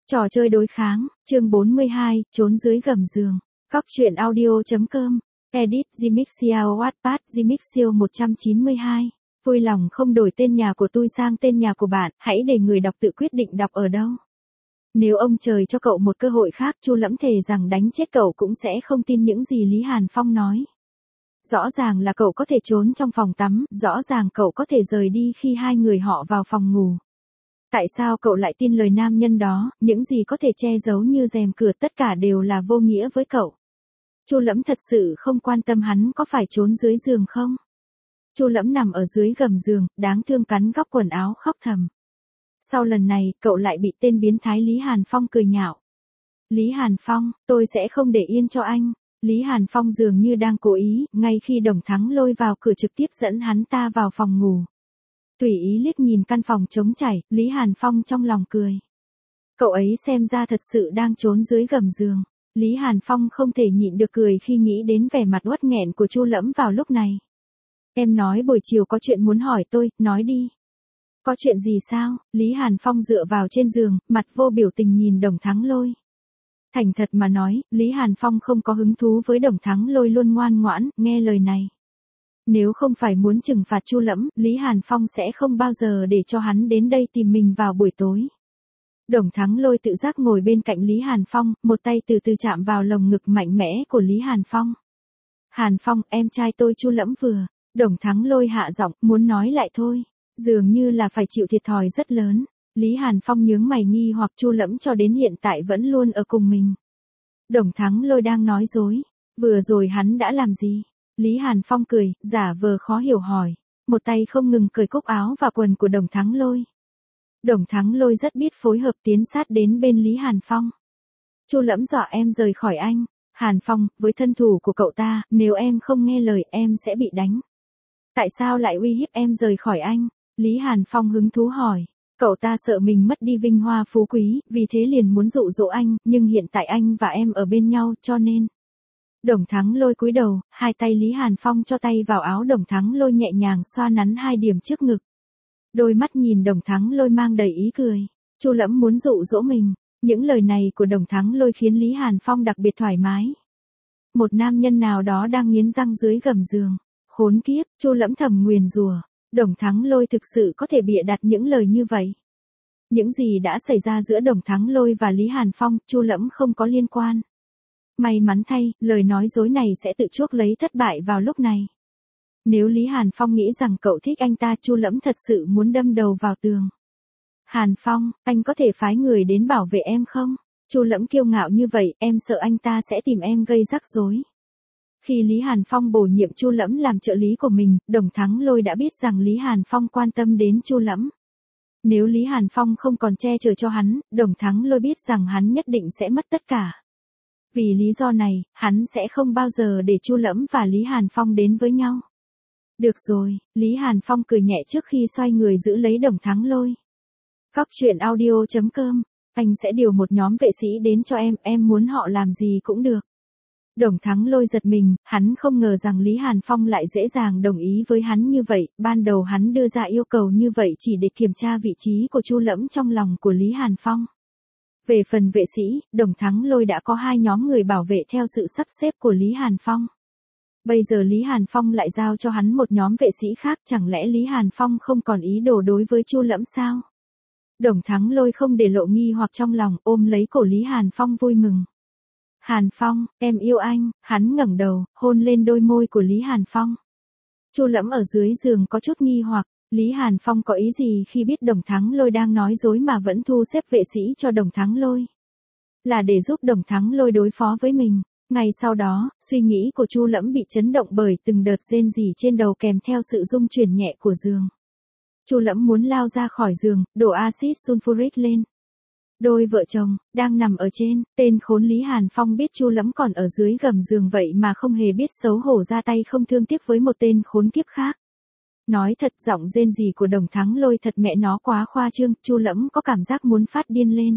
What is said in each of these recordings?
Trò chơi đối kháng, chương 42, trốn dưới gầm giường. Cóc truyện audio.com. Edit Gmixio Wattpad Gmixio 192. Vui lòng không đổi tên nhà của tôi sang tên nhà của bạn, hãy để người đọc tự quyết định đọc ở đâu. Nếu ông trời cho cậu một cơ hội khác, Chu Lẫm thề rằng đánh chết cậu cũng sẽ không tin những gì Lý Hàn Phong nói. Rõ ràng là cậu có thể trốn trong phòng tắm, rõ ràng cậu có thể rời đi khi hai người họ vào phòng ngủ. Tại sao cậu lại tin lời nam nhân đó, những gì có thể che giấu như rèm cửa tất cả đều là vô nghĩa với cậu. Chu Lẫm thật sự không quan tâm hắn có phải trốn dưới giường không. Chu Lẫm nằm ở dưới gầm giường, đáng thương cắn góc quần áo khóc thầm. Sau lần này, cậu lại bị tên biến thái Lý Hàn Phong cười nhạo. Lý Hàn Phong, tôi sẽ không để yên cho anh. Lý Hàn Phong dường như đang cố ý, ngay khi Đồng Thắng Lôi vào cửa trực tiếp dẫn hắn ta vào phòng ngủ. Tùy ý liếc nhìn căn phòng trống trải, Lý Hàn Phong trong lòng cười. Cậu ấy xem ra thật sự đang trốn dưới gầm giường. Lý Hàn Phong không thể nhịn được cười khi nghĩ đến vẻ mặt uất nghẹn của Chu Lẫm vào lúc này. Em nói buổi chiều có chuyện muốn hỏi tôi, nói đi. Có chuyện gì sao? Lý Hàn Phong dựa vào trên giường, mặt vô biểu tình nhìn Đồng Thắng Lôi. Thành thật mà nói, Lý Hàn Phong không có hứng thú với Đồng Thắng Lôi luôn ngoan ngoãn, nghe lời này. Nếu không phải muốn trừng phạt Chu Lẫm, Lý Hàn Phong sẽ không bao giờ để cho hắn đến đây tìm mình vào buổi tối. Đồng Thắng Lôi tự giác ngồi bên cạnh Lý Hàn Phong, một tay từ từ chạm vào lồng ngực mạnh mẽ của Lý Hàn Phong. Hàn Phong, em trai tôi Chu Lẫm vừa. Đồng Thắng Lôi hạ giọng, muốn nói lại thôi. Dường như là phải chịu thiệt thòi rất lớn. Lý Hàn Phong nhướng mày nghi hoặc Chu Lẫm cho đến hiện tại vẫn luôn ở cùng mình. Đồng Thắng Lôi đang nói dối. Vừa rồi hắn đã làm gì? Lý Hàn Phong cười, giả vờ khó hiểu hỏi. Một tay không ngừng cởi cúc áo và quần của Đồng Thắng Lôi. Đồng Thắng Lôi rất biết phối hợp tiến sát đến bên Lý Hàn Phong. Chu Lẫm dọa em rời khỏi anh. Hàn Phong, với thân thủ của cậu ta, nếu em không nghe lời em sẽ bị đánh. Tại sao lại uy hiếp em rời khỏi anh? Lý Hàn Phong hứng thú hỏi. Cậu ta sợ mình mất đi vinh hoa phú quý, vì thế liền muốn dụ dỗ anh, nhưng hiện tại anh và em ở bên nhau, cho nên. Đồng Thắng Lôi cúi đầu, hai tay Lý Hàn Phong cho tay vào áo Đồng Thắng Lôi nhẹ nhàng xoa nắn hai điểm trước ngực. Đôi mắt nhìn Đồng Thắng Lôi mang đầy ý cười. Chu Lẫm muốn dụ dỗ mình. Những lời này của Đồng Thắng Lôi khiến Lý Hàn Phong đặc biệt thoải mái. Một nam nhân nào đó đang nghiến răng dưới gầm giường. Khốn kiếp, Chu Lẫm thầm nguyền rủa. Đồng Thắng Lôi thực sự có thể bịa đặt những lời như vậy. Những gì đã xảy ra giữa Đồng Thắng Lôi và Lý Hàn Phong, Chu Lẫm không có liên quan. May mắn thay, lời nói dối này sẽ tự chuốc lấy thất bại vào lúc này. Nếu Lý Hàn Phong nghĩ rằng cậu thích anh ta, Chu Lẫm thật sự muốn đâm đầu vào tường. Hàn Phong, anh có thể phái người đến bảo vệ em không? Chu Lẫm kiêu ngạo như vậy, em sợ anh ta sẽ tìm em gây rắc rối. Khi Lý Hàn Phong bổ nhiệm Chu Lẫm làm trợ lý của mình, Đồng Thắng Lôi đã biết rằng Lý Hàn Phong quan tâm đến Chu Lẫm. Nếu Lý Hàn Phong không còn che chở cho hắn, Đồng Thắng Lôi biết rằng hắn nhất định sẽ mất tất cả. Vì lý do này, hắn sẽ không bao giờ để Chu Lẫm và Lý Hàn Phong đến với nhau. Được rồi, Lý Hàn Phong cười nhẹ trước khi xoay người giữ lấy Đồng Thắng Lôi. Cóc truyện audio.com, anh sẽ điều một nhóm vệ sĩ đến cho em muốn họ làm gì cũng được. Đồng Thắng Lôi giật mình, hắn không ngờ rằng Lý Hàn Phong lại dễ dàng đồng ý với hắn như vậy, ban đầu hắn đưa ra yêu cầu như vậy chỉ để kiểm tra vị trí của Chu Lẫm trong lòng của Lý Hàn Phong. Về phần vệ sĩ, Đồng Thắng Lôi đã có hai nhóm người bảo vệ theo sự sắp xếp của Lý Hàn Phong. Bây giờ Lý Hàn Phong lại giao cho hắn một nhóm vệ sĩ khác, chẳng lẽ Lý Hàn Phong không còn ý đồ đối với Chu Lẫm sao? Đồng Thắng Lôi không để lộ nghi hoặc trong lòng, ôm lấy cổ Lý Hàn Phong vui mừng. Hàn Phong, em yêu anh. Hắn ngẩng đầu, hôn lên đôi môi của Lý Hàn Phong. Chu Lẫm ở dưới giường có chút nghi hoặc, Lý Hàn Phong có ý gì khi biết Đồng Thắng Lôi đang nói dối mà vẫn thu xếp vệ sĩ cho Đồng Thắng Lôi? Là để giúp Đồng Thắng Lôi đối phó với mình. Ngay sau đó, suy nghĩ của Chu Lẫm bị chấn động bởi từng đợt rên rỉ trên đầu kèm theo sự rung chuyển nhẹ của giường. Chu Lẫm muốn lao ra khỏi giường, đổ axit sulfuric lên. Đôi vợ chồng, đang nằm ở trên, tên khốn Lý Hàn Phong biết Chu Lẫm còn ở dưới gầm giường vậy mà không hề biết xấu hổ ra tay không thương tiếc với một tên khốn kiếp khác. Nói thật, giọng rên rỉ của Đồng Thắng Lôi thật mẹ nó quá khoa trương, Chu Lẫm có cảm giác muốn phát điên lên.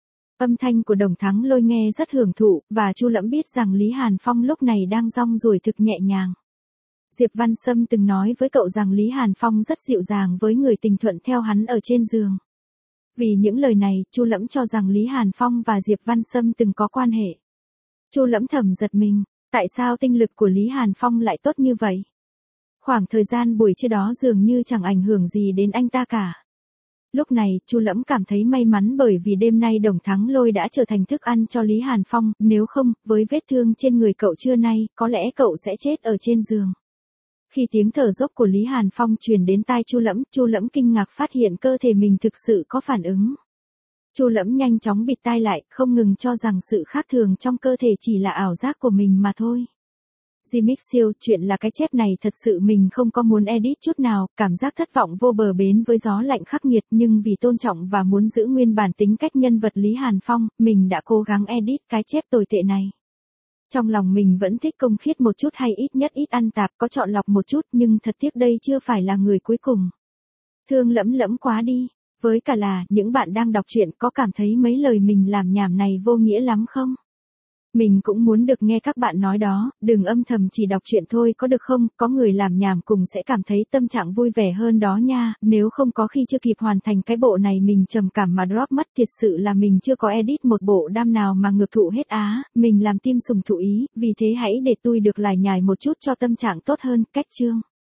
Âm thanh của Đồng Thắng Lôi nghe rất hưởng thụ, và Chu Lẫm biết rằng Lý Hàn Phong lúc này đang rong ruổi thực nhẹ nhàng. Diệp Văn Sâm từng nói với cậu rằng Lý Hàn Phong rất dịu dàng với người tình thuận theo hắn ở trên giường. Vì những lời này, Chu Lẫm cho rằng Lý Hàn Phong và Diệp Văn Sâm từng có quan hệ. Chu Lẫm thầm giật mình, tại sao tinh lực của Lý Hàn Phong lại tốt như vậy? Khoảng thời gian buổi trưa đó dường như chẳng ảnh hưởng gì đến anh ta cả. Lúc này, Chu Lẫm cảm thấy may mắn bởi vì đêm nay Đồng Thắng Lôi đã trở thành thức ăn cho Lý Hàn Phong, nếu không, với vết thương trên người cậu trưa nay, có lẽ cậu sẽ chết ở trên giường. Khi tiếng thở dốc của Lý Hàn Phong truyền đến tai Chu Lẫm kinh ngạc phát hiện cơ thể mình thực sự có phản ứng. Chu Lẫm nhanh chóng bịt tai lại, không ngừng cho rằng sự khác thường trong cơ thể chỉ là ảo giác của mình mà thôi. Jimix siêu, chuyện là cái chép này thật sự mình không có muốn edit chút nào, cảm giác thất vọng vô bờ bến với gió lạnh khắc nghiệt, nhưng vì tôn trọng và muốn giữ nguyên bản tính cách nhân vật Lý Hàn Phong, mình đã cố gắng edit cái chép tồi tệ này. Trong lòng mình vẫn thích công khiết một chút hay ít nhất ít ăn tạp, có chọn lọc một chút, nhưng thật tiếc đây chưa phải là người cuối cùng. Thương Lẫm quá đi. Với cả là, những bạn đang đọc truyện có cảm thấy mấy lời mình làm nhảm này vô nghĩa lắm không? Mình cũng muốn được nghe các bạn nói đó, đừng âm thầm chỉ đọc truyện thôi có được không? Có người làm nhảm cùng sẽ cảm thấy tâm trạng vui vẻ hơn đó nha, nếu không có khi chưa kịp hoàn thành cái bộ này mình trầm cảm mà drop mất, thiệt sự là mình chưa có edit một bộ đam nào mà ngược thụ hết á, mình làm tim sùng thụ ý, vì thế hãy để tôi được lải nhải một chút cho tâm trạng tốt hơn, cách chương.